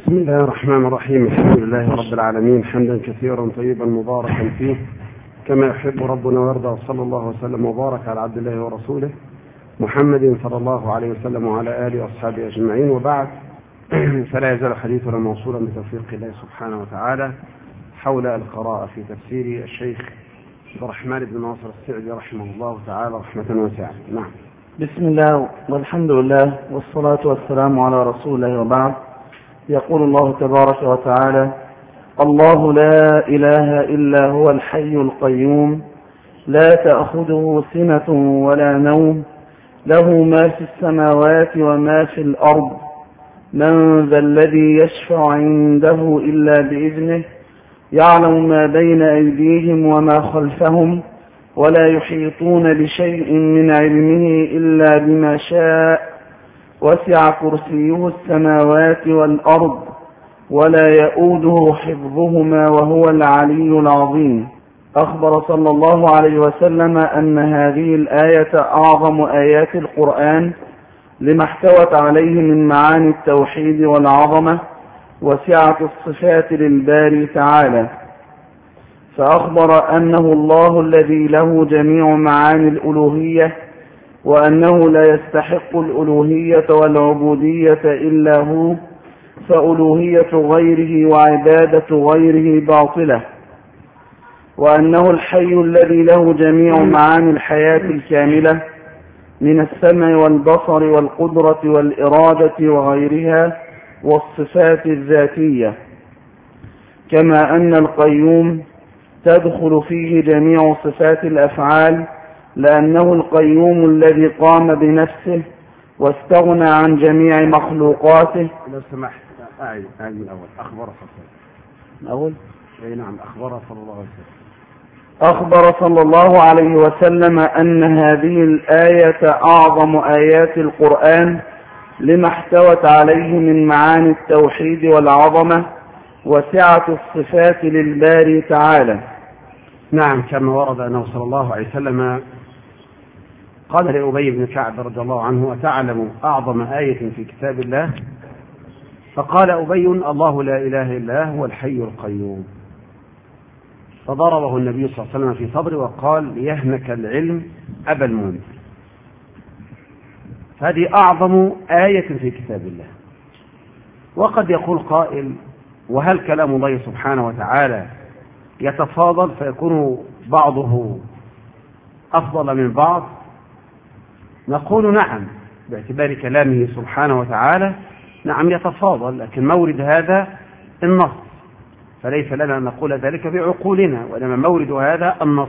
بسم الله الرحمن الرحيم. الحمد لله رب العالمين، حمدا كثيرا طيبا مباركا فيه كما يحب ربنا ويرضى. صلى الله وسلم وبارك على عبد الله ورسوله محمد صلى الله عليه وسلم وعلى آله وأصحابه أجمعين، وبعد. فلا يزال حديثنا موصولا بتوفيق الله سبحانه وتعالى حول القراءة في تفسير الشيخ عبد الرحمن بن ناصر السعدي رحمه الله تعالى رحمة واسعة. نعم. بسم الله والحمد لله والصلاة والسلام على رسول الله، وبعد. يقول الله تبارك وتعالى: الله لا إله إلا هو الحي القيوم لا تأخذه سنة ولا نوم له ما في السماوات وما في الأرض من ذا الذي يشفع عنده إلا بإذنه يعلم ما بين أيديهم وما خلفهم ولا يحيطون بشيء من علمه إلا بما شاء وسع كرسيه السماوات والأرض ولا يؤوده حفظهما وهو العلي العظيم. أخبر صلى الله عليه وسلم أن هذه الآية أعظم آيات القرآن لما احتوت عليه من معاني التوحيد والعظمة وسعة الصفات للباري تعالى، فأخبر أنه الله الذي له جميع معاني الألوهية، وأنه لا يستحق الألوهية والعبودية إلا هو، فألوهية غيره وعبادة غيره باطلة، وأنه الحي الذي له جميع معاني الحياة الكاملة من السمع والبصر والقدرة والإرادة وغيرها والصفات الذاتية، كما أن القيوم تدخل فيه جميع صفات الأفعال، لأنه القيوم الذي قام بنفسه واستغنى عن جميع مخلوقاته. لو سمحت أعيد من الأول. أخبر صلى الله عليه وسلم أخبر صلى الله عليه وسلم أن هذه الآية أعظم آيات القرآن لما احتوت عليه من معاني التوحيد والعظمة وسعة الصفات للباري تعالى. نعم، كما ورد أنه صلى الله عليه وسلم قال لأبي بن كعب رضي الله عنه: أتعلم أعظم آية في كتاب الله؟ فقال أبي: الله لا إله إلا هو الحي القيوم. فضربه النبي صلى الله عليه وسلم في صدره وقال: ليهنك العلم أبا المنذر. هذه أعظم آية في كتاب الله. وقد يقول قائل: وهل كلام الله سبحانه وتعالى يتفاضل فيكون بعضه أفضل من بعض؟ نقول نعم، باعتبار كلامه سبحانه وتعالى نعم يتفاضل، لكن مورد هذا النص، فليس لنا أن نقول ذلك بعقولنا، وإنما مورد هذا النص.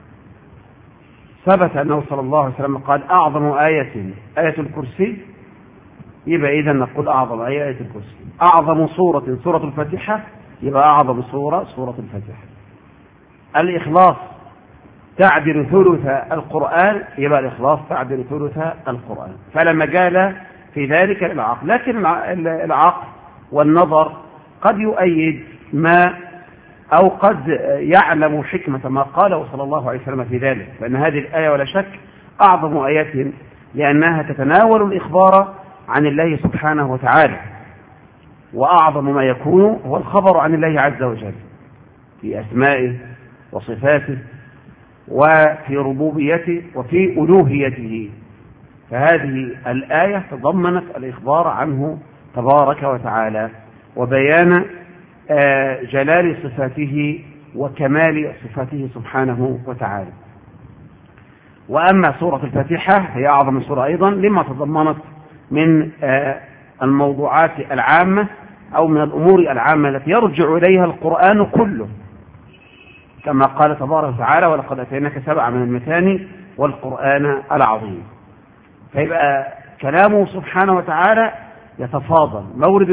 ثبت أنه صلى الله عليه وسلم قال: أعظم آية آية الكرسي، يبقى إذن نقول أعظم آية آية الكرسي. أعظم سورة الفاتحة، يبقى أعظم سورة الفاتحة. الإخلاص تعدل ثلث القرآن، يبقى الإخلاص تعدل ثلث القرآن. فلا مجال في ذلك للعقل، لكن العقل والنظر قد يؤيد ما أو قد يعلم حكمة ما قاله صلى الله عليه وسلم في ذلك، فإن هذه الآية ولا شك أعظم آيات، لأنها تتناول الإخبار عن الله سبحانه وتعالى، وأعظم ما يكون هو الخبر عن الله عز وجل في أسمائه وصفاته وفي ربوبيته وفي ألوهيته. فهذه الآية تضمنت الإخبار عنه تبارك وتعالى وبيان جلال صفاته وكمال صفاته سبحانه وتعالى. وأما سورة الفاتحة هي أعظم سورة أيضا لما تضمنت من الموضوعات العامة أو من الأمور العامة التي يرجع إليها القرآن كله، كما قال تبارك وتعالى: ولقد أتيناك 7 من المثاني والقرآن العظيم. فيبقى كلامه سبحانه وتعالى يتفاضل، مورد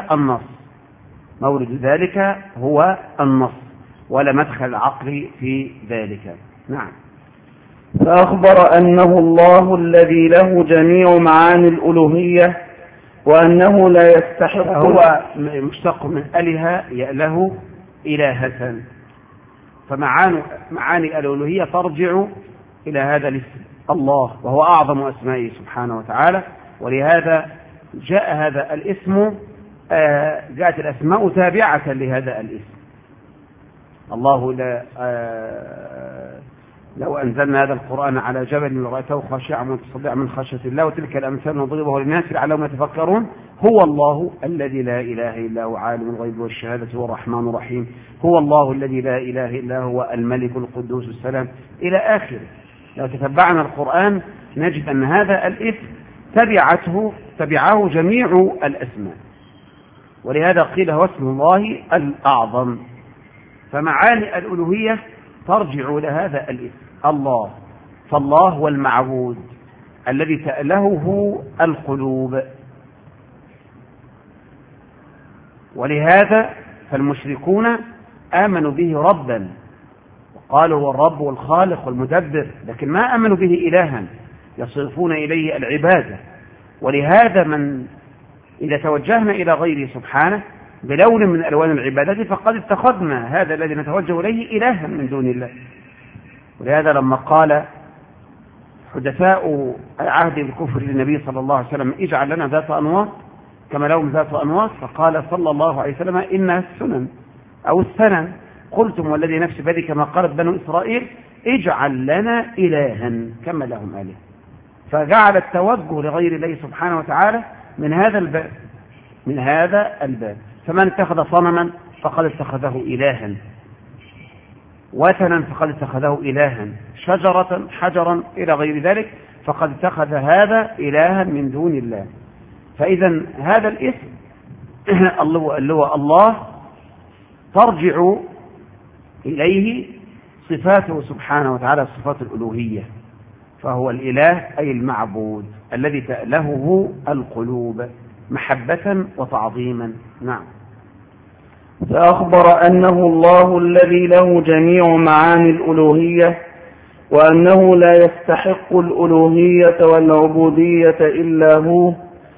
ذلك هو النص، ولا مدخل العقل في ذلك. نعم. فأخبر أنه الله الذي له جميع معاني الألوهية، وأنه لا يستحق، هو مشتق من أله يأله إلهة، فمعاني الألوهية ترجع إلى هذا الاسم الله، وهو أعظم أسمائه سبحانه وتعالى، ولهذا جاء هذا الاسم جاءت الأسماء تابعة لهذا الاسم. الله لا لو أنزلنا هذا القرآن على جبل لرأيته خاشعا متصدعا من خشية الله وتلك الأمثال نضربها للناس لعلهم يتفكرون. هو الله الذي لا إله إلا هو عالم الغيب والشهادة هو الرحمن الرحيم. هو الله الذي لا إله إلا هو الملك القدوس السلام إلى آخره. لو تتبعنا القرآن نجد أن هذا الاسم تبعه جميع الأسماء، ولهذا قيل هو اسم الله الأعظم. فمعاني الألوهية ترجع إلى هذا الاسم الله. فالله هو المعبود الذي تألهه القلوب، ولهذا فالمشركون آمنوا به ربا وقالوا هو الرب والخالق والمدبر، لكن ما آمنوا به إلها يصرفون إليه العبادة. ولهذا من إذا توجهنا إلى غيره سبحانه بلون من ألوان العبادة فقد اتخذنا هذا الذي نتوجه إليه إلها من دون الله. ولهذا لما قال حدثاء عهد الكفر للنبي صلى الله عليه وسلم اجعل لنا ذات أنواط كما لهم ذات أنواط، فقال صلى الله عليه وسلم إنها السنن أو السنن. قلتم والذي نفس بيده كما قالت بنو إسرائيل اجعل لنا إلها كما لهم آله. فجعل التوجه لغير الله سبحانه وتعالى من هذا الباب. فمن اتخذ صنما فقد اتخذه إلها، وثنا فقد اتخذه إلها، شجرة حجرا إلى غير ذلك فقد اتخذ هذا إلها من دون الله. فإذا هذا الاسم اللي هو الله ترجع إليه صفاته سبحانه وتعالى صفات الألوهية، فهو الإله أي المعبود الذي تألهه القلوب محبة وتعظيما. نعم. فأخبر أنه الله الذي له جميع معاني الألوهية، وأنه لا يستحق الألوهية والعبودية إلا هو،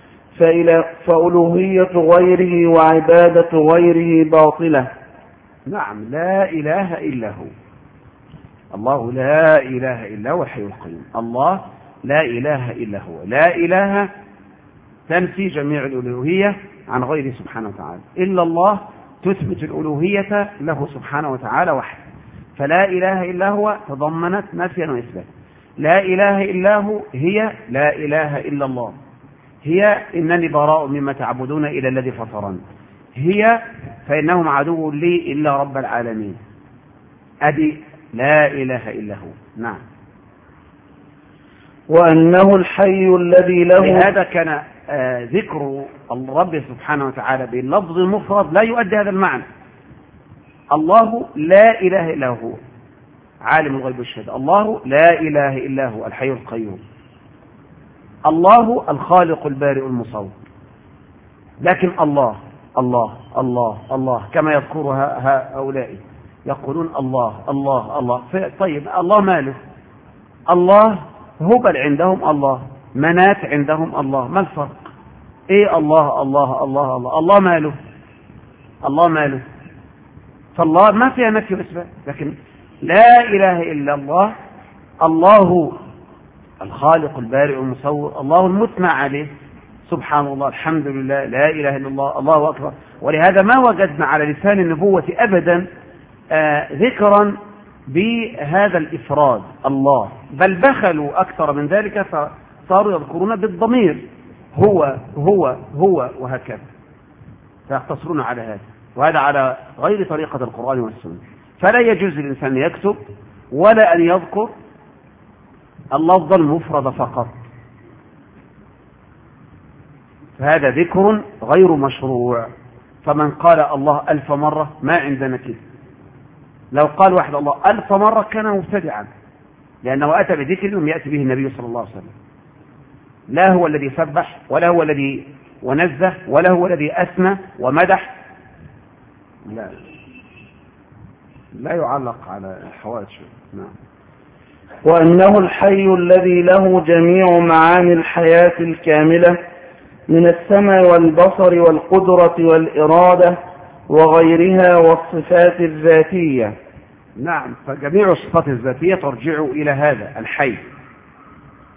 فألوهية غيره وعبادة غيره باطلة. نعم، لا إله إلا هو الله، لا إله إلا هو الحي القيوم. الله لا إله إلا هو، لا إله تنفي جميع الألوهية عن غيره سبحانه وتعالى، إلا الله تثبت الألوهية له سبحانه وتعالى وحده. فلا إله إلا هو تضمنت نفيا وإثباتا. لا إله إلا هو هي لا إله إلا الله، هي إنني براء مما تعبدون إلى الذي فطرني، هي فإنهم عدو لي إلا رب العالمين. أدي لا إله إلا هو. نعم. وأنه الحي الذي له. لهذا كان ذكر الرب سبحانه وتعالى باللفظ المفرد لا يؤدي هذا المعنى. الله لا إله إلا هو عالم الغيب والشهادة، الله لا إله إلا هو الحي القيوم، الله الخالق البارئ المصور. لكن الله الله الله الله كما يذكرها هؤلاء يقولون الله الله الله. طيب الله ماله؟ الله هبل عندهم الله، منات عندهم الله، ما الفرق؟ ايه الله الله الله الله الله ماله؟ الله ماله؟ فالله ما فيها نفي وإثبات. لكن لا إله إلا الله، الله الخالق البارئ المصور، الله المثنى عليه سبحان الله، الحمد لله، لا إله إلا الله، الله أكبر. ولهذا ما وجدنا على لسان النبوة أبدا ذكرا بهذا الإفراد الله، بل بخلوا أكثر من ذلك فصاروا يذكرون بالضمير هو هو هو وهكذا، فيقتصرون على هذا، وهذا على غير طريقة القرآن والسنة. فلا يجوز للإنسان يكتب ولا أن يذكر اللفظ المفرد فقط، فهذا ذكر غير مشروع. فمن قال الله 1000 مرة ما عندنا كده. لو قال واحد الله 1000 مرة كان مبتدعا، لأنه أتى بذكر لم يأتي به النبي صلى الله عليه وسلم. لا هو الذي سبح، ولا هو الذي ونزه، ولا هو الذي أثنى ومدح، لا يعلق على الحوادث. نعم. وأنه الحي الذي له جميع معاني الحياة الكاملة من السمع والبصر والقدرة والإرادة وغيرها والصفات الذاتية. نعم، فجميع الصفات الذاتية ترجع إلى هذا الحي،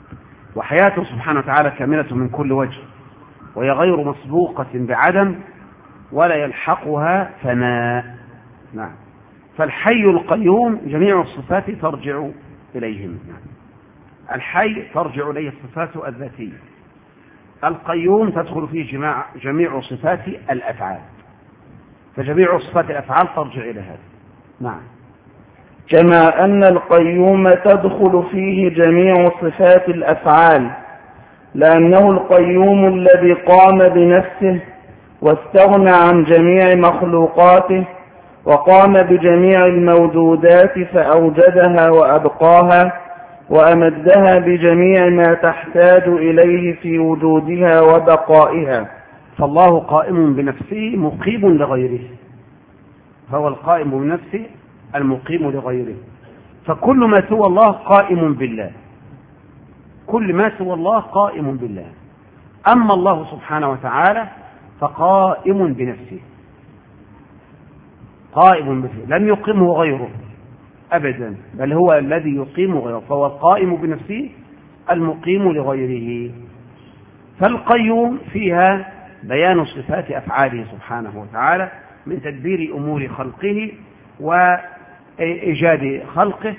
وحياته سبحانه وتعالى كاملة من كل وجه، وهي غير مسبوقة بعدم ولا يلحقها فناء. نعم. فالحي القيوم جميع الصفات ترجع إليهم. الحي ترجع إليه الصفات الذاتية، القيوم تدخل فيه جميع صفات الأفعال، فجميع صفات الأفعال ترجع إلى هذا. نعم. كما أن القيوم تدخل فيه جميع صفات الأفعال، لأنه القيوم الذي قام بنفسه واستغنى عن جميع مخلوقاته، وقام بجميع الموجودات فأوجدها وأبقاها وأمدها بجميع ما تحتاج إليه في وجودها وبقائها. فالله قائم بنفسه مقيم لغيره، فهو القائم بنفسه المقيم لغيره، فكل ما سوى الله قائم بالله، كل ما سوى الله قائم بالله. أما الله سبحانه وتعالى فقائم بنفسه، قائم بنفسه، لم يقيمه غيره أبدا، بل هو الذي يقيم غيره، فهو القائم بنفسه المقيم لغيره. فالقيوم فيها بيان صفات أفعاله سبحانه وتعالى من تدبير أمور خلقه وإيجاد خلقه.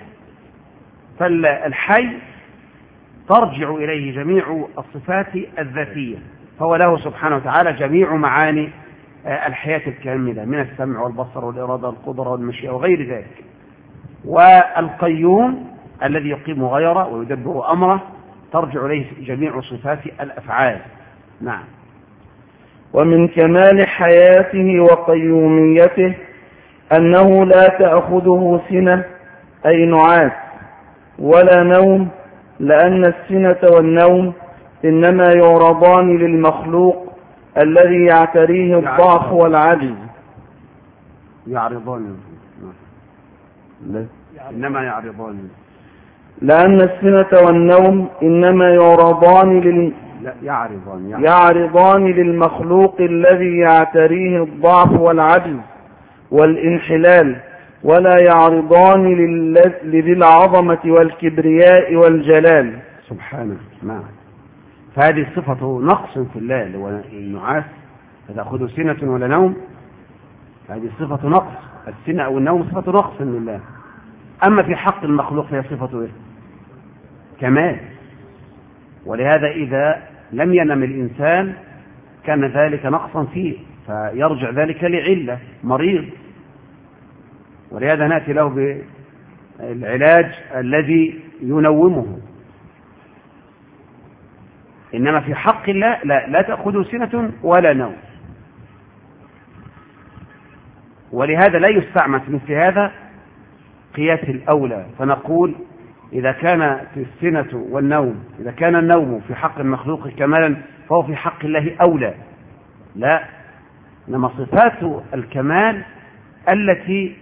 فالحي ترجع إليه جميع الصفات الذاتية، فهو له سبحانه وتعالى جميع معاني الحياة الكاملة من السمع والبصر والإرادة والقدرة والمشيئة وغير ذلك. والقيوم الذي يقيم غيره ويدبر أمره ترجع إليه جميع صفات الأفعال. نعم. ومن كمال حياته وقيوميته أنه لا تأخذه سنة أي نعاس ولا نوم، لأن السنة والنوم إنما يعرضان للمخلوق الذي يعتريه الضعف والعجز. يعرضان إنما يعرضان، لأن السنة والنوم إنما يعرضان للمخلوق الذي يعتريه الضعف والعجز والانحلال، ولا يعرضان لذي العظمة والكبرياء والجلال سبحانه. نعم. فهذه صفة نقص في الله، اللي هو النعاس فتأخذ سنة ولا نوم، هذه صفة نقص، السنة أو النوم صفة نقص لله. أما في حق المخلوق فهي صفة إيه؟ كمال. ولهذا إذا لم ينم الإنسان كان ذلك نقصا فيه، فيرجع ذلك لعلة مريض، ولهذا نأتي له بالعلاج الذي ينومه. إنما في حق الله لا تأخذه سنة ولا نوم، ولهذا لا يستعمل مثل هذا قياس الأولى، فنقول إذا كان في السنة والنوم، إذا كان النوم في حق المخلوق كمالا فهو في حق الله أولى. لا، إنما صفات الكمال التي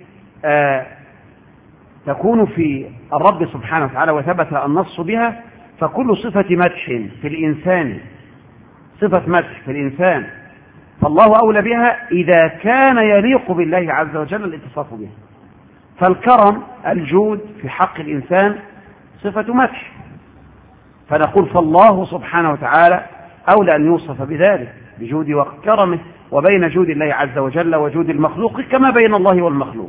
تكون في الرب سبحانه وتعالى وثبت النص بها، فكل صفة مدح في الإنسان، صفة مدح في الإنسان فالله أولى بها إذا كان يليق بالله عز وجل الاتصاف بها. فالكرم الجود في حق الإنسان صفة مدح، فنقول فالله سبحانه وتعالى أولى أن يوصف بذلك بجوده وكرمه، وبين جود الله عز وجل وجود المخلوق كما بين الله والمخلوق.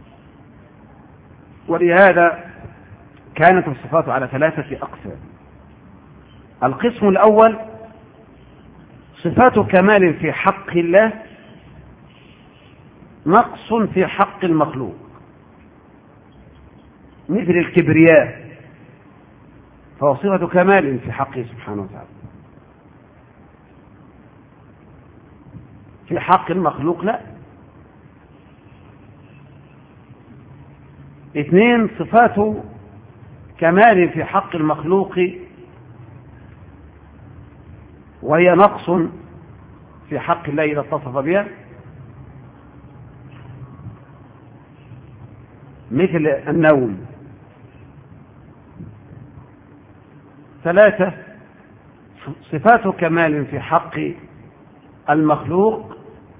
ولهذا كانت الصفات على 3 أقسام. القسم الأول صفات كمال في حق الله نقص في حق المخلوق، مثل الكبرياء، فهو صفة كمال في حقه سبحانه وتعالى، في حق المخلوق لا. 2 صفات كمال في حق المخلوق وهي نقص في حق الله إذا اتصف بها، مثل النوم. 3 صفات كمال في حق المخلوق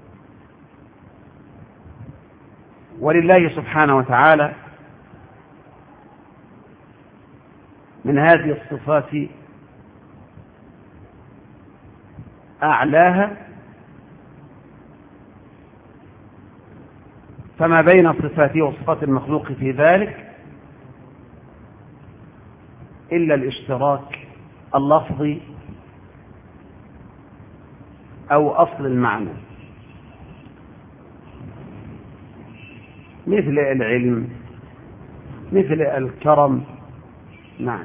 ولله سبحانه وتعالى من هذه الصفات أعلاها فما بين صفاته وصفات المخلوق في ذلك إلا الاشتراك اللفظي أو أصل المعنى، مثل العلم، مثل الكرم. نعم.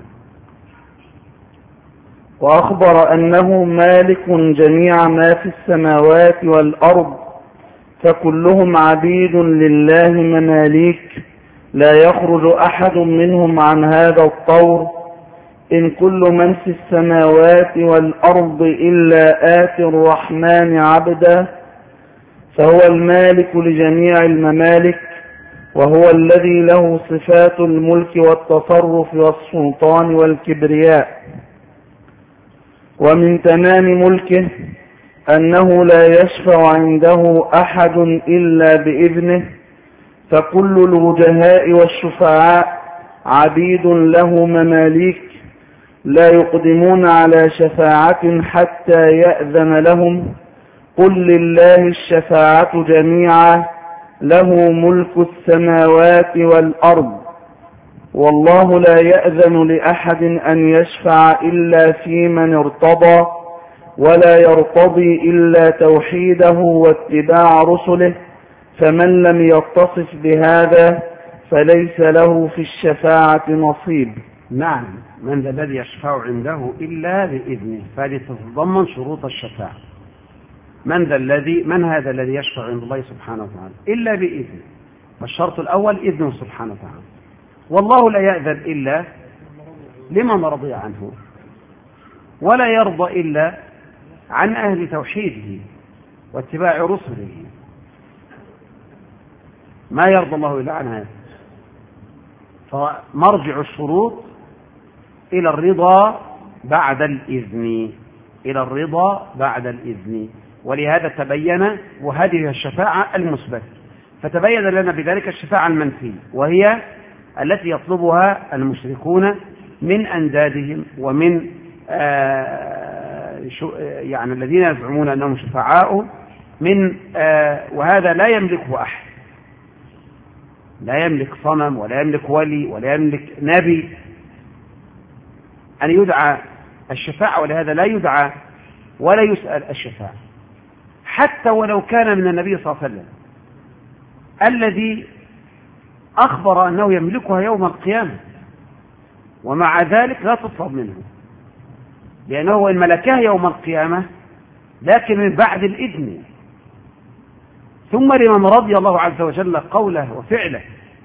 وأخبر أنه مالك جميع ما في السماوات والأرض، فكلهم عبيد لله مماليك، لا يخرج أحد منهم عن هذا الطور. إن كل من في السماوات والأرض إلا آتي الرحمن عبدا، فهو المالك لجميع الممالك، وهو الذي له صفات الملك والتصرف والسلطان والكبرياء. ومن تمام ملكه أنه لا يشفع عنده أحد إلا بإذنه، فكل الوجهاء والشفعاء عبيد له مماليك، لا يقدمون على شفاعة حتى يأذن لهم. قل لله الشفاعة جميعا، له ملك السماوات والأرض، والله لا يأذن لأحد أن يشفع إلا في من ارتضى، ولا يرتضي إلا توحيده واتباع رسله، فمن لم يتصف بهذا فليس له في الشفاعة نصيب. نعم. من ذا الذي يشفع عنده إلا بإذنه، فهذه تتضمن شروط الشفاعة. من هذا الذي يشفع عند الله سبحانه وتعالى إلا بإذنه؟ فالشرط الأول إذنه سبحانه وتعالى. والله لا يأذن إلا لمن رضي عنه، ولا يرضى إلا عن أهل توحيده واتباع رسله، ما يرضى الله إلا عن هذا. فمرجع الشروط إلى الرضا بعد الإذن، إلى الرضا بعد الإذن. ولهذا تبين، وهذه الشفاعة المثبتة، فتبين لنا بذلك الشفاعة المنفية، وهي التي يطلبها المشركون من أندادهم ومن يعني الذين يزعمون أنهم شفعاء من وهذا لا يملكه أحد، لا يملك صنم ولا يملك ولي ولا يملك نبي أن يدعى الشفاعة، ولهذا لا يدعى ولا يسأل الشفاعة، حتى ولو كان من النبي صلى الله عليه وسلم الذي أخبر أنه يملكها يوم القيامة، ومع ذلك لا تطلب منه، لأنه إن ملكها يوم القيامة لكن من بعد الإذن. ثم لمن رضي الله عز وجل قوله وفعله،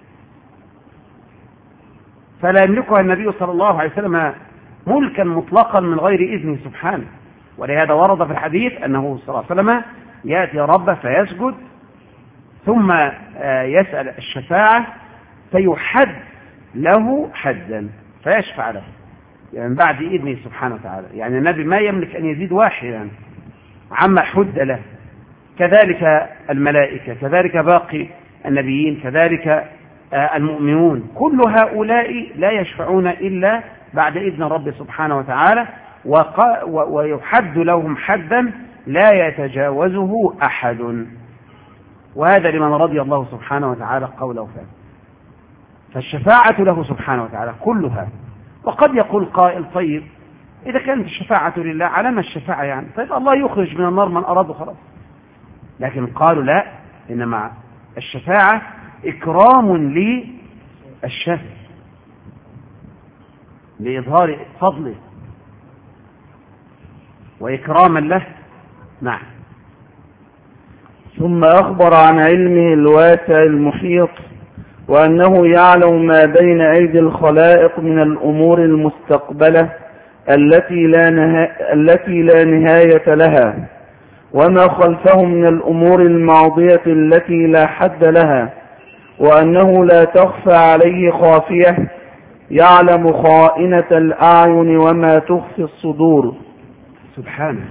فلا يملكها النبي صلى الله عليه وسلم ملكا مطلقا من غير إذنه سبحانه. ولهذا ورد في الحديث أنه صلى الله عليه وسلم يأتي ربه فيسجد ثم يسأل الشفاعة فيحد له حدا فيشفع له، يعني من بعد إذنه سبحانه وتعالى. يعني النبي ما يملك أن يزيد واحدا عما حد له، كذلك الملائكة، كذلك باقي النبيين، كذلك المؤمنون، كل هؤلاء لا يشفعون إلا بعد إذن الرب سبحانه وتعالى، ويحد لهم حدا لا يتجاوزه أحد، وهذا لمن رضي الله سبحانه وتعالى قوله فيه. فالشفاعة له سبحانه وتعالى كلها. وقد يقول قائل طيب إذا كانت الشفاعة لله على ما الشفاعة يعني؟ طيب الله يخرج من النار من أراد خلاص. لكن قالوا لا، إنما الشفاعة إكرام للشافع لإظهار فضله وإكراما له. نعم. ثم أخبر عن علمه الواسع المحيط، وأنه يعلم ما بين أيدي الخلائق من الأمور المستقبلة التي لا نهاية لها، وما خلفهم من الأمور الماضية التي لا حد لها، وأنه لا تخفى عليه خافية، يعلم خائنة الأعين وما تخفي الصدور سبحانه.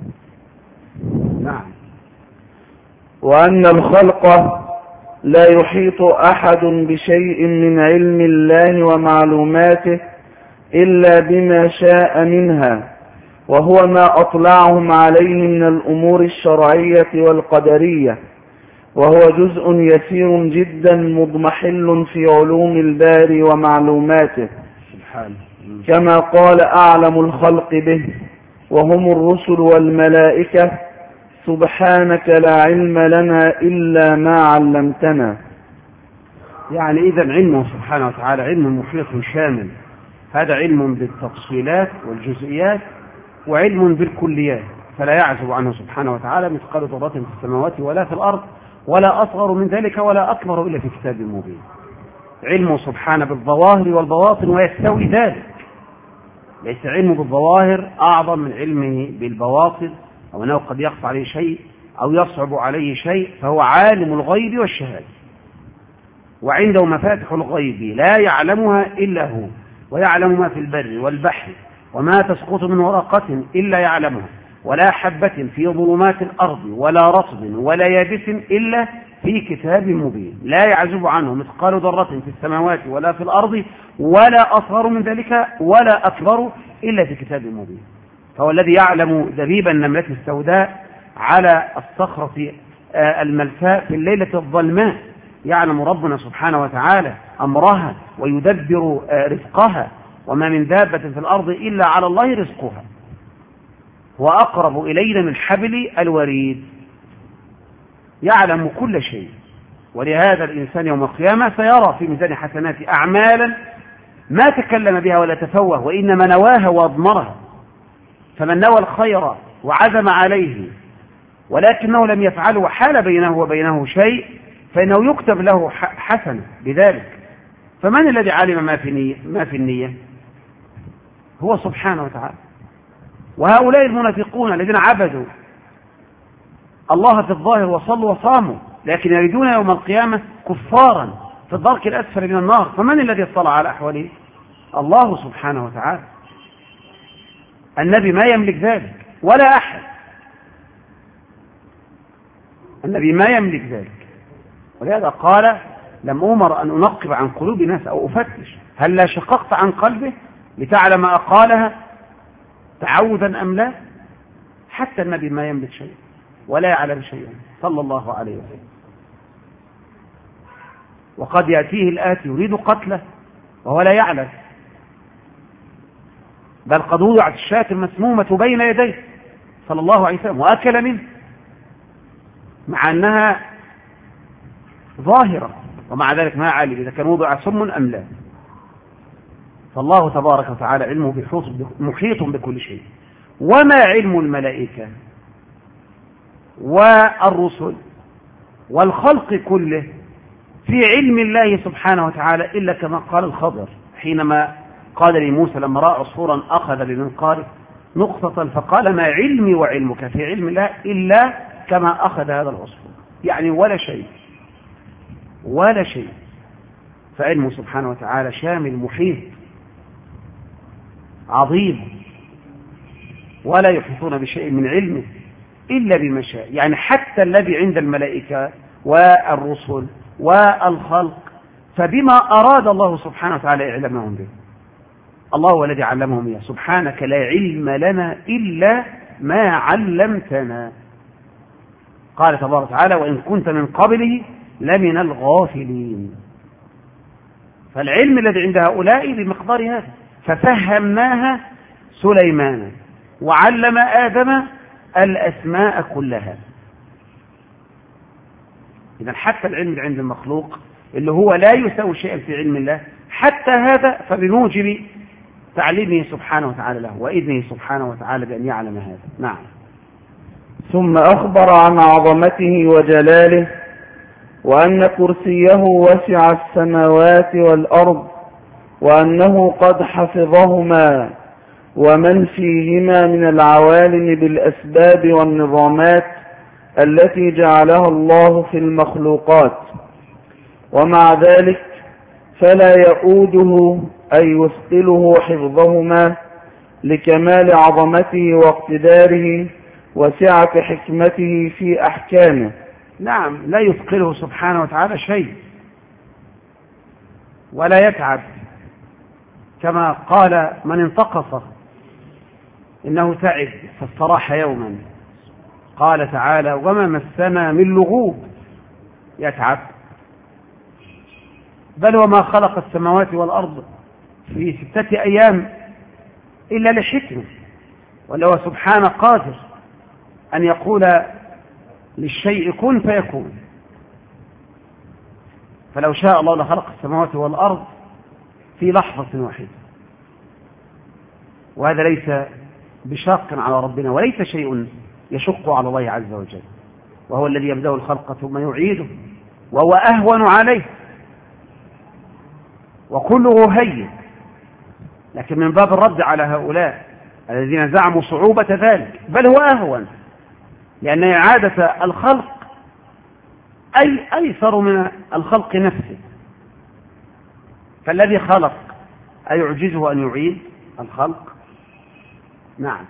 نعم. وأن الخلق لا يحيط أحد بشيء من علم الله ومعلوماته إلا بما شاء منها، وهو ما أطلعهم عليه من الأمور الشرعية والقدرية، وهو جزء يسير جدا مضمحل في علوم الباري ومعلوماته سبحانه، كما قال أعلم الخلق به وهم الرسل والملائكة سبحانك لا علم لنا إلا ما علمتنا. يعني إذا علمه سبحانه وتعالى علم محيط شامل، هذا علم بالتفصيلات والجزئيات وعلم بالكليات، فلا يعزب عنه سبحانه وتعالى مثقال ذرة في السماوات ولا في الأرض ولا أصغر من ذلك ولا أكبر إلا في كتاب مبين. علمه سبحانه بالظواهر والبواطن ويستوي ذلك، ليس علمه بالظواهر أعظم من علمه بالبواطن، أو أنه قد يخفى عليه شيء أو يصعب عليه شيء، فهو عالم الغيب والشهادة، وعنده مفاتح الغيب لا يعلمها إلا هو، ويعلم ما في البر والبحر وما تسقط من ورقة إلا يعلمها، ولا حبة في ظلمات الأرض ولا رطب ولا يابس إلا في كتاب مبين، لا يعزب عنه مثقال ذرة في السماوات ولا في الأرض ولا أصغر من ذلك ولا أكبر إلا في كتاب مبين. فهو الذي يعلم دبيب النملة السوداء على الصخرة الملفاء في الليلة الظلماء، يعلم ربنا سبحانه وتعالى أمرها ويدبر رزقها، وما من دابة في الأرض إلا على الله رزقها، وأقرب إلينا من حبل الوريد، يعلم كل شيء. ولهذا الإنسان يوم القيامة سيرى في ميزان حسناته أعمالا ما تكلم بها ولا تفوه، وإنما نواها وأضمرها. فمن نوى الخير وعزم عليه ولكنه لم يفعله وحال بينه وبينه شيء فإنه يكتب له حسنة بذلك. فمن الذي علم ما في النية؟ هو سبحانه وتعالى. وهؤلاء المنافقون الذين عبدوا الله في الظاهر وصلوا وصاموا، لكن يريدون يوم القيامة كفارا في الدرك الأسفل من النار، فمن الذي اطلع على أحواله؟ الله سبحانه وتعالى. النبي ما يملك ذلك ولا أحد، النبي ما يملك ذلك. ولهذا قال لم أمر أن أنقب عن قلوب الناس أو أفتش، هل لا شققت عن قلبه لتعلم أقالها تعوذا أم لا؟ حتى النبي ما يملك شيء ولا يعلم شيئا صلى الله عليه وسلم. وقد يأتيه الآتي يريد قتله وهو لا يعلم، بل قد وضعت الشاة المسمومة بين يديه صلى الله عليه وسلم وأكل منه مع أنها ظاهرة، ومع ذلك ما علم إذا كان وضع سم أم لا. فالله تبارك وتعالى علمه محيط بكل شيء. وما علم الملائكة والرسل والخلق كله في علم الله سبحانه وتعالى إلا كما قال الخضر حينما قال لموسى لما رأى عصفورا أخذ بمنقاره نقطة فقال ما علمي وعلمك في علم الله إلا كما أخذ هذا العصفور، يعني ولا شيء ولا شيء. فعلمه سبحانه وتعالى شامل محيط عظيم، ولا يحيطون بشيء من علمه إلا بما شاء. يعني حتى الذي عند الملائكة والرسل والخلق فبما أراد الله سبحانه وتعالى إعلامهم به. الله هو الذي علمهم إياه. سبحانك لا علم لنا إلا ما علمتنا. قال تبارك وتعالى وإن كنت من قبله لمن الغافلين. فالعلم الذي عند هؤلاء بمقدار هذا. ففهمناها سليمان وعلم آدم الأسماء كلها. إذا حتى العلم اللي عند المخلوق اللي هو لا يساوي شيئا في علم الله، حتى هذا فبموجب تعليمه سبحانه وتعالى له وإذنه سبحانه وتعالى بأن يعلم هذا. نعم. ثم أخبر عن عظمته وجلاله وأن كرسيه وسع السماوات والأرض وأنه قد حفظهما ومن فيهما من العوالم بالأسباب والنظامات التي جعلها الله في المخلوقات، ومع ذلك فلا يؤوده أي يثقله حفظهما لكمال عظمته واقتداره وسعة حكمته في أحكامه. نعم، لا يثقله سبحانه وتعالى شيء ولا يتعب، كما قال من انتقص إنه تعب فاستراح يوما. قال تعالى وما مسنا من لغوب يتعب، بل وما خلق السماوات والأرض في 6 أيام إلا لحكمة، ولو سبحانه قادر أن يقول للشيء كن فيكون، فلو شاء الله لخلق السماوات والأرض في لحظة واحدة، وهذا ليس بشاق على ربنا، وليس شيء يشق على الله عز وجل، وهو الذي يبدأ الخلق ثم يعيده، وهو أهون عليه، وكله هين. لكن من باب الرد على هؤلاء الذين زعموا صعوبة ذلك، بل هو أهون، لأن إعادة الخلق أيسر من الخلق نفسه، فالذي خلق أيعجزه أن يعيد الخلق؟ نعم.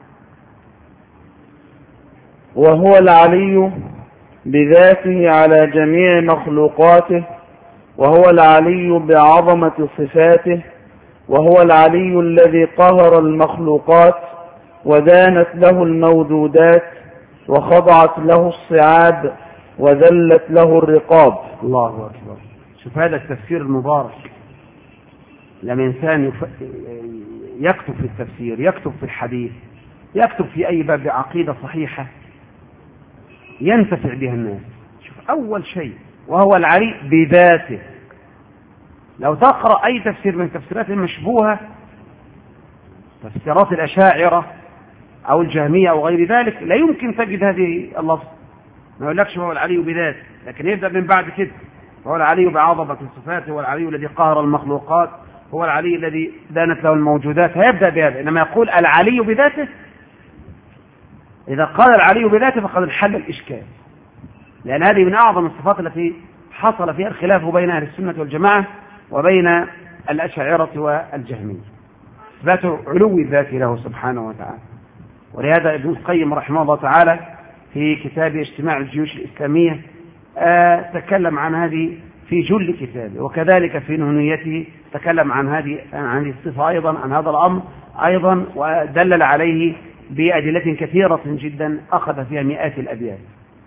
وهو العلي بذاته على جميع مخلوقاته، وهو العلي بعظمة صفاته، وهو العلي الذي قهر المخلوقات ودانت له الموجودات وخضعت له الصعاب وذلت له الرقاب. الله أكبر. شوف هذا التفسير المبارك، لما إنسان يكتب في التفسير، يكتب في الحديث، يكتب في أي باب عقيدة صحيحة ينتفع بها الناس. شوف أول شيء وهو العلي بذاته. لو تقرأ أي تفسير من تفسيرات المشبوهة، تفسيرات الأشاعرة أو الجهمية أو غير ذلك، لا يمكن تجد هذه اللفظ. ما يقولكش هو العلي بذاته، لكن يبدأ من بعد كده هو العلي بعظمة صفاته، هو العلي الذي قهر المخلوقات، هو العلي الذي دانت له الموجودات، هيبدأ بهذا. إنما يقول العلي بذاته، إذا قال العلي بذاته فقد انحل الإشكال، لأن هذه من أعظم الصفات التي حصل فيها الخلاف بين أهل السنة والجماعة وبين الأشاعرة والجهمية، إثبات علو الذات له سبحانه وتعالى. ولهذا ابن القيم رحمه الله تعالى في كتاب اجتماع الجيوش الإسلامية تكلم عن هذه في جل كتابه، وكذلك في نونيته تكلم عن هذه الصفة أيضا، عن هذا الأمر أيضا، ودلل عليه بأدلة كثيرة جدا أخذ فيها مئات الأبيات،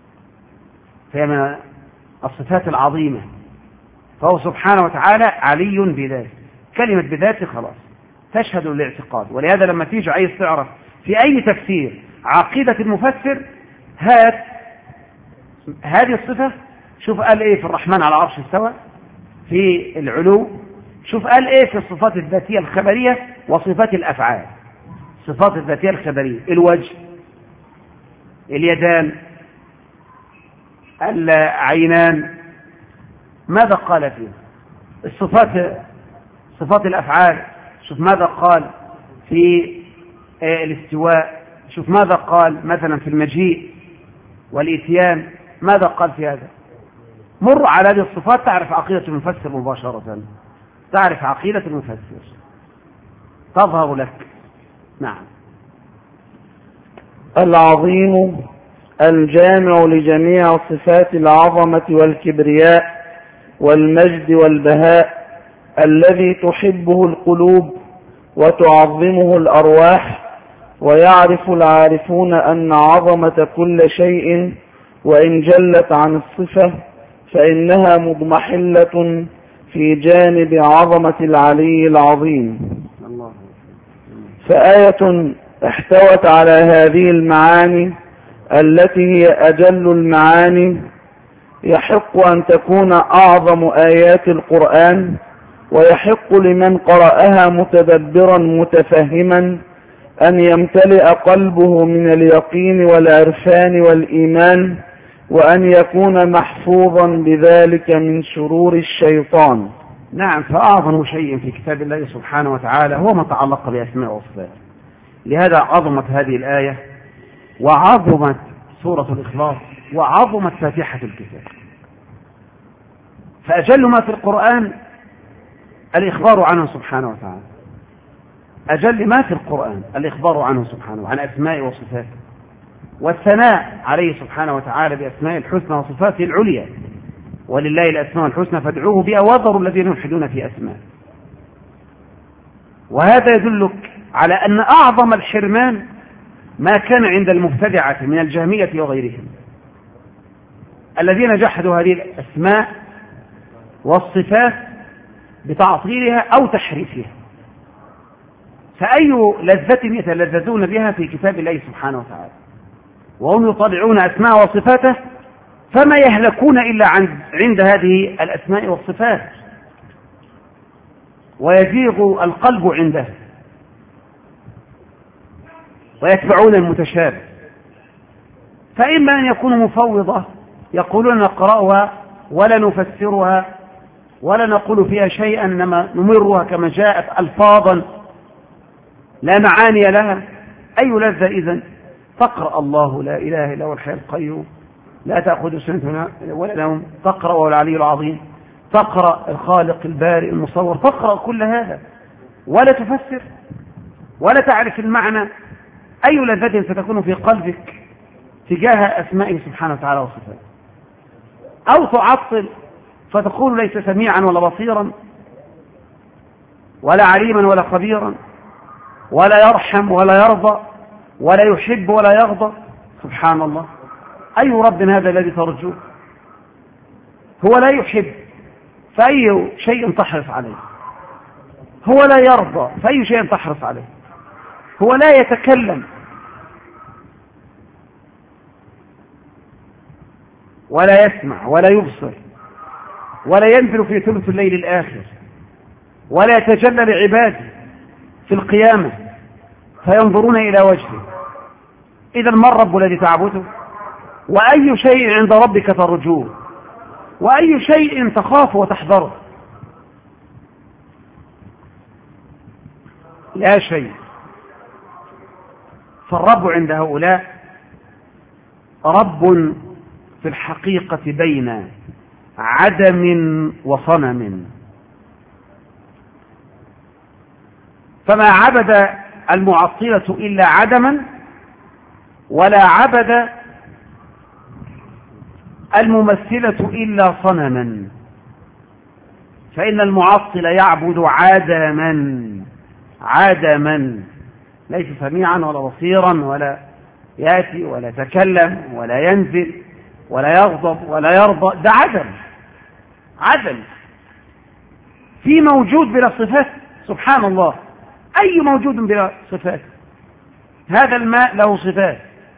فهي من الصفات العظيمة. فهو سبحانه وتعالى علي بذاته، كلمة بذاته خلاص تشهد للاعتقاد. ولهذا لما تيجي عايز تعرف في أي تفسير عقيدة المفسر، هات هذه الصفة، شوف قال إيه في الرحمن على عرش استوى في العلو، شوف قال إيه في الصفات الذاتية الخبرية وصفات الأفعال. الصفات الذاتية الخبرية، الوجه، اليدان، العينان، ماذا قال فيه؟ صفات الأفعال، شوف ماذا قال في الاستواء، شوف ماذا قال مثلا في المجيء والإتيان، ماذا قال في هذا؟ مر على هذه الصفات تعرف عقيدة المفسر مباشرة، تعرف عقيدة المفسر تظهر لك. نعم. العظيم الجامع لجميع صفات العظمة والكبرياء والمجد والبهاء، الذي تحبه القلوب وتعظمه الأرواح، ويعرف العارفون أن عظمة كل شيء وإن جلت عن الصفة فإنها مضمحلة في جانب عظمة العلي العظيم. فآية احتوت على هذه المعاني التي هي أجل المعاني يحق أن تكون أعظم آيات القرآن، ويحق لمن قرأها متدبرا متفهما أن يمتلئ قلبه من اليقين والعرفان والإيمان، وأن يكون محفوظا بذلك من شرور الشيطان. نعم. فأعظم شيء في كتاب الله سبحانه وتعالى هو ما تعلق بأسماء وصفات. لهذا عظمت هذه الآية، وعظمت سورة الإخلاص، وعظمت فاتحة الكتاب. فأجل ما في القرآن الإخبار عنه سبحانه وتعالى، أجل ما في القرآن الإخبار عنه سبحانه عن أسماء وصفاته، والثناء عليه سبحانه وتعالى بأسماء الحسنى وصفاته العليا. ولله الأسماء الحسنى فادعوه بها وذروا الذين يلحدون في أسماء. وهذا يدلك على أن أعظم الحرمان ما كان عند المبتدعة من الجهمية وغيرهم، الذين جحدوا هذه الأسماء والصفات بتعطيلها أو تحريفها. فأي لذة يتلذذون بها في كتاب الله سبحانه وتعالى وهم يطلعون أسماء وصفاته، فما يهلكون إلا عند هذه الأسماء والصفات، ويزيغ القلب عنده ويتبعون المتشابه. فإما أن يكونوا مفوضة يقولون نقرأها ولا نفسرها ولا نقول فيها شيئا، إنما نمرها كما جاءت ألفاظا لا معاني لها. أي لذة إذن؟ تقرأ الله لا إله إلا هو الحي القيوم لا تأخذ سنة ولا نوم، تقرأ وهو العلي العظيم، تقرأ الخالق البارئ المصور، تقرأ كل هذا ولا تفسر ولا تعرف المعنى. أي لذة ستكون في قلبك تجاه أسمائه سبحانه وتعالى وصفاته؟ أو تعطل فتقول ليس سميعا ولا بصيرا ولا عليما ولا خبيرا ولا يرحم ولا يرضى ولا يحب ولا يغضب. سبحان الله، أي رب هذا الذي ترجوه؟ هو لا يحب فأي شيء تحرص عليه، هو لا يرضى فأي شيء تحرص عليه، هو لا يتكلم ولا يسمع ولا يبصر ولا ينزل في ثلث الليل الآخر ولا يتجلى لعباده في القيامة فينظرون إلى وجهه. إذا ما الرب الذي تعبده؟ وأي شيء عند ربك ترجوه؟ وأي شيء تخاف وتحذره؟ لا شيء. فالرب عند هؤلاء رب في الحقيقة بين عدم وصنم. فما عبد المعطلة إلا عدما، ولا عبد الممثلة إلا صنما. فإن المعطل يعبد عدما ليس سميعا ولا بصيرا ولا يأتي ولا يتكلم ولا ينزل ولا يغضب ولا يرضى. ده عدم في موجود بلا صفات. سبحان الله، أي موجود بلا صفات؟ هذا الماء له صفات،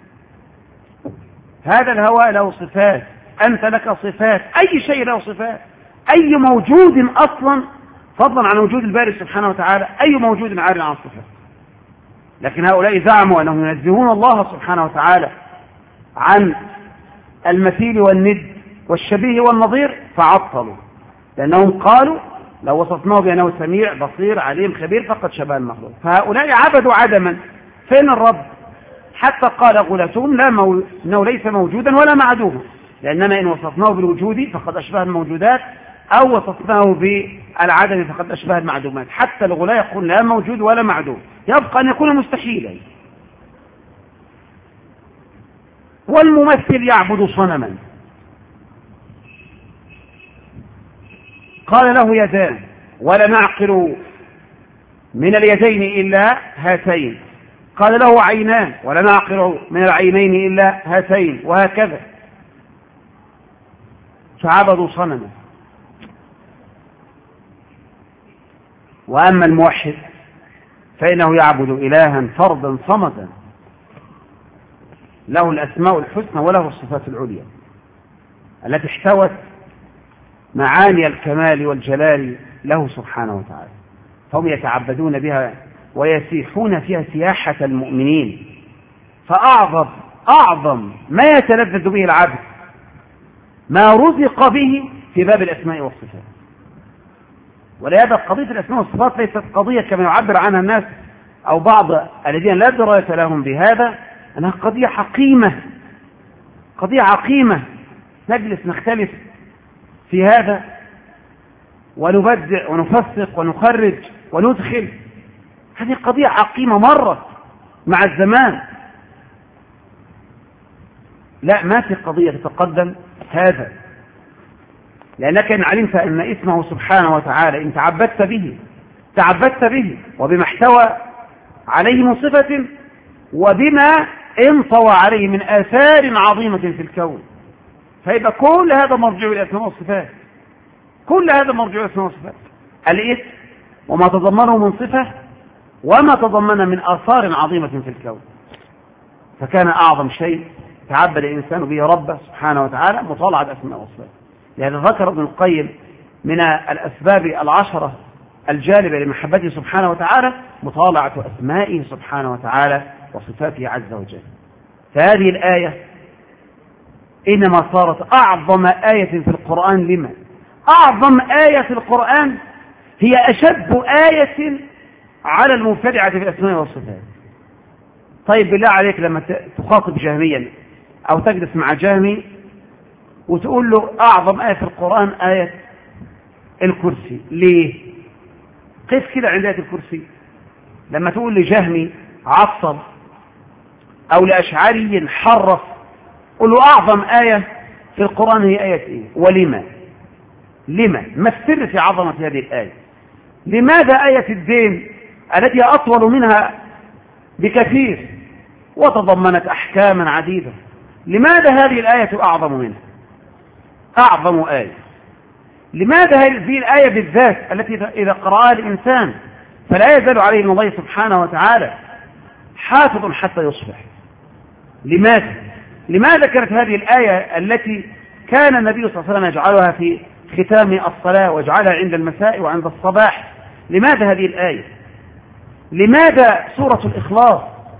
هذا الهواء له صفات، أنت لك صفات، أي شيء له صفات. أي موجود أصلا فضلا عن وجود الباري سبحانه وتعالى، أي موجود عار عن صفات. لكن هؤلاء زعموا أنهم ينزهون الله سبحانه وتعالى عن المثيل والند والشبيه والنظير فعطلوا، لأنهم قالوا لو وصفناه بأنه سميع بصير عليم خبير فقد شبه المخلوق. فهؤلاء عبدوا عدما. فين الرب؟ حتى قال غلاتهم إنه ليس موجودا ولا معدوما، لأننا إن وصفناه بالوجود فقد أشبه الموجودات، أو وصفناه بالعدم فقد أشبه المعدومات. حتى الغلاة يقول لا موجود ولا معدوم، يبقى أن يكون مستحيلا. والممثل يعبد صنما، قال له يدان ولا نعقل من اليدين إلا هاتين، قال له عينان ولا نعقل من العينين إلا هاتين، وهكذا. فعبدوا صنما. وأما الموحد فإنه يعبد إلها فردا صمدا له الأسماء الحسنى وله الصفات العليا التي احتوت معاني الكمال والجلال له سبحانه وتعالى، فهم يتعبدون بها ويسيحون فيها سياحة المؤمنين. فأعظم ما يتلذذ به العبد ما رزق به في باب الأسماء والصفات. ولهذا قضية الأسماء والصفات ليست قضية كما يعبر عنها الناس أو بعض الذين لا دراية لهم بهذا، أنها قضية عقيمة نجلس نختلف في هذا ونبدع ونفسق ونخرج وندخل. هذه قضية عقيمة مرت مع الزمان. لا، ما في قضية تتقدم هذا، لأنك إن علمت أن اسمه سبحانه وتعالى إن تعبدت به وبما احتوى عليه من صفة وبما انطوى عليه من آثار عظيمة في الكون، فيبقى كل هذا مرجع إلى الأسماء والصفات، كل هذا مرجع إلى الأسماء والصفات، الاسم وما تضمنه من صفة وما تضمن من آثار عظيمة في الكون. فكان أعظم شيء تعبد الإنسان به ربه سبحانه وتعالى مطالعة الأسماء والصفات. لأن ذكر ابن القيم من الأسباب العشرة الجالبة لمحبته سبحانه وتعالى مطالعة أسمائه سبحانه وتعالى وصفاته عز وجل. فهذه الآية إنما صارت أعظم آية في القرآن. لما؟ أعظم آية في القرآن هي أشد آية على المبتدعة في الأسماء والصفات. طيب بالله عليك لما تخاطب جهميا أو تجلس مع جهمي وتقول له أعظم آية في القرآن آية الكرسي، ليه؟ قف كده عند آية الكرسي. لما تقول لجهمي عصب أو لأشعري حرف قل له أعظم آية في القرآن هي آية إيه؟ ولما؟ لما؟ ما السر في عظمة هذه الآية؟ لماذا آية الدين التي أطول منها بكثير وتضمنت أحكاما عديدة، لماذا هذه الآية أعظم منها؟ أعظم آية. لماذا هذه الآية بالذات التي إذا قرأها الإنسان فلا يزال عليه من الله سبحانه وتعالى حافظ حتى يصبح؟ لماذا كانت هذه الآية التي كان النبي صلى الله عليه وسلم يجعلها في ختام الصلاة ويجعلها عند المساء وعند الصباح؟ لماذا هذه الآية؟ لماذا سورة الإخلاص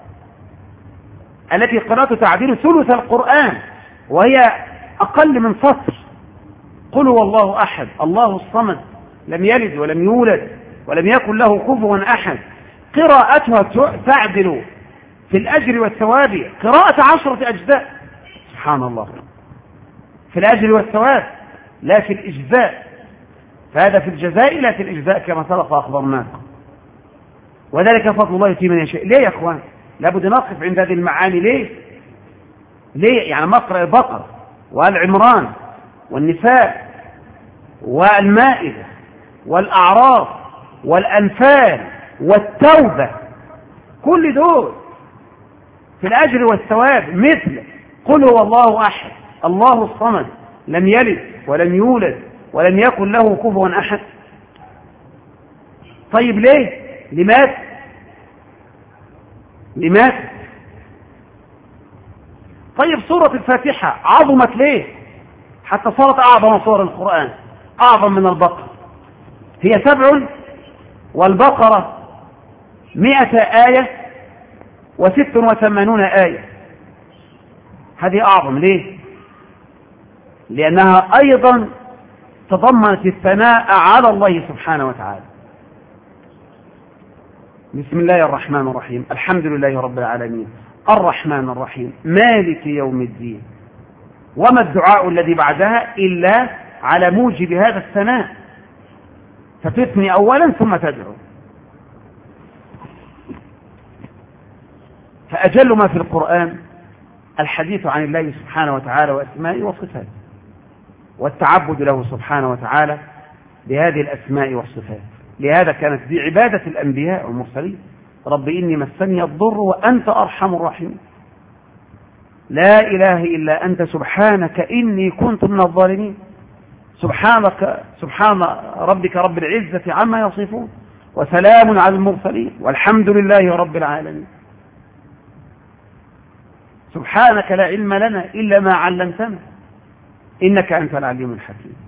التي قراءة تعديل ثلث القرآن وهي أقل من سطر؟ قل هو الله أحد الله الصمد لم يلد ولم يولد ولم يكن له كفوا أحد، قراءتها تعدل في الأجر والثواب قراءة 10 أجزاء. سبحان الله، في الأجر والثواب لا في الإجزاء، فهذا في الجزاء لا في الإجزاء كما سبق أخبرناكم، وذلك فضل الله يؤتيه من يشاء. ليه يا أخوان؟ لابد نقف عند هذه المعاني. ليه؟ يعني مقرأ البقرة والعمران والنساء والمائدة والأعراف والأنفال والتوبة كل دول في الأجر والثواب مثل قل هو الله أحد الله الصمد لم يلد ولم يولد ولم يكن له كفوا أحد. طيب ليه؟ لماذا؟ طيب سورة الفاتحة عظمت ليه حتى صارت أعظم سور القرآن، أعظم من البقرة؟ هي 7 والبقرة 100 آية و86 آية. هذه أعظم ليه؟ لأنها أيضا تضمنت الثناء على الله سبحانه وتعالى. بسم الله الرحمن الرحيم الحمد لله رب العالمين الرحمن الرحيم مالك يوم الدين. وما الدعاء الذي بعدها إلا على موجب هذا الثناء، فتثني أولا ثم تدعو. فأجل ما في القرآن الحديث عن الله سبحانه وتعالى وأسمائه وصفاته والتعبد له سبحانه وتعالى بهذه الأسماء والصفات. لهذا كانت دي عبادة الأنبياء والمرسلين. رب إني مسني الضر وأنت أرحم الراحمين، لا إله إلا أنت سبحانك إني كنت من الظالمين، سبحان ربك رب العزة عما يصفون وسلام على المرسلين والحمد لله رب العالمين. سبحانك لا علم لنا إلا ما علمتنا إنك أنت العليم الحكيم.